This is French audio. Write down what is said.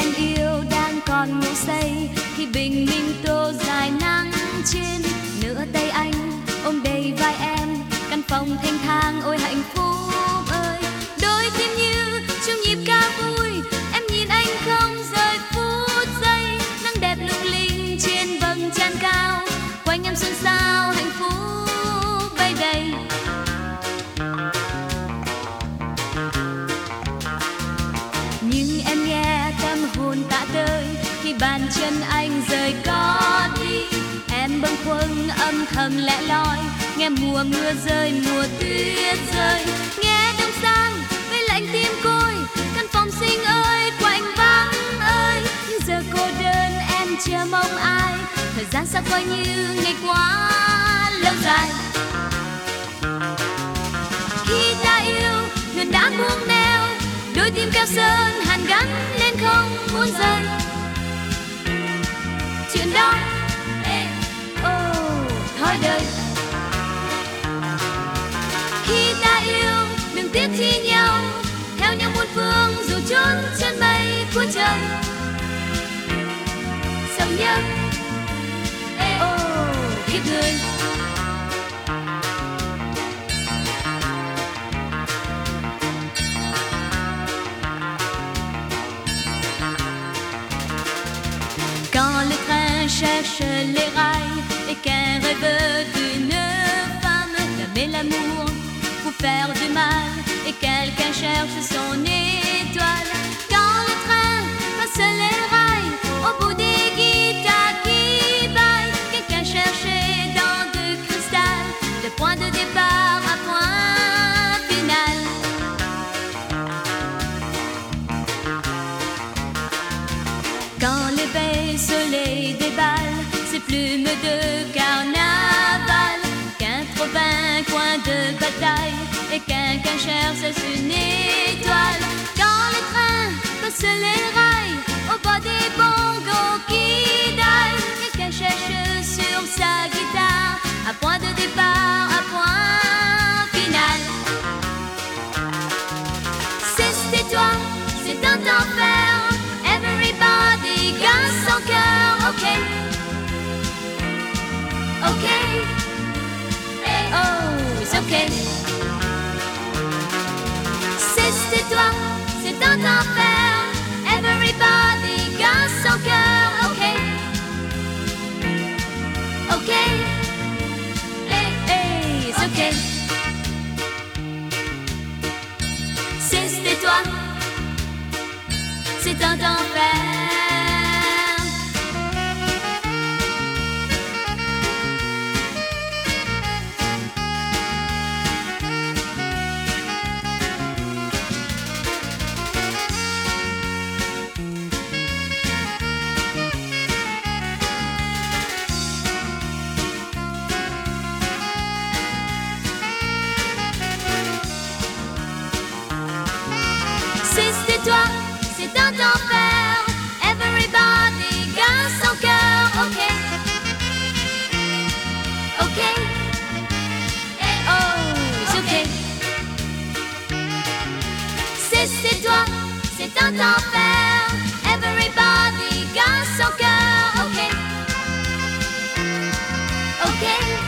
em yêu đang còn ngủ say khi bình minh tô dài nắng trên nửa tay anh ôm đầy vai em, căn phòng thanh thang ôi hạnh phúc ơi. Đôi tim như chung nhịp ca vui, em nhìn anh không rời phút giây. Nắng đẹp lung linh trên vầng trăng cao, quanh em xôn xao hạnh phúc bay đầy. Nhưng em nghe tâm hồn tạ tơi khi bàn chân anh rời có đi. Em bâng khuâng âm thầm lẻ loi, nghe mùa mưa rơi mùa tuyết rơi, nghe đông sang với lạnh tim côi. Căn phòng xinh ơi quạnh vắng ơi, nhưng giờ cô đơn em chờ mong ai. Thời gian sao coi như ngày quá lâu dài. Khi ta yêu thuyền đã buông neo, đôi tim keo sơn hàn gắn lên không muốn rời. Chuyện đó thôi đời. Khi ta yêu đừng tiếc chi nhau, theo nhau muôn phương dù chốn chân mây cuối trời. Sầu nhớ kiếp người. Quand le train cherche les rails et qu'un rêve d'une femme d'aimer l'amour pour faire du mal, et quelqu'un cherche son étoile. Quand le train passe les rails au bout des guitares qui baillent, quelqu'un cherchait dans de cristal le point de départ à point final. Quand l'éveil soleil déballe ses plumes de carnaval, qu'un trop vain coin de bataille et quelqu'un cherche une étoile. Quand le train passe les rails au bas des bongos qui daillent, quelqu'un cherche sur sa guitare à point de départ, à point final. C'est toi, c'est un enfer. Everybody gagne son cœur, ok, ok, oh, it's ok. C'est toi, c'est un enfer. Everybody gagne son cœur, ok, ok, it's ok. C'est toi, c'est un enfer. C'est toi, c'est un enfer. Everybody gagne son cœur, ok, ok, oh, it's ok. C'est toi, c'est un enfer. Everybody gagne son cœur, ok, ok.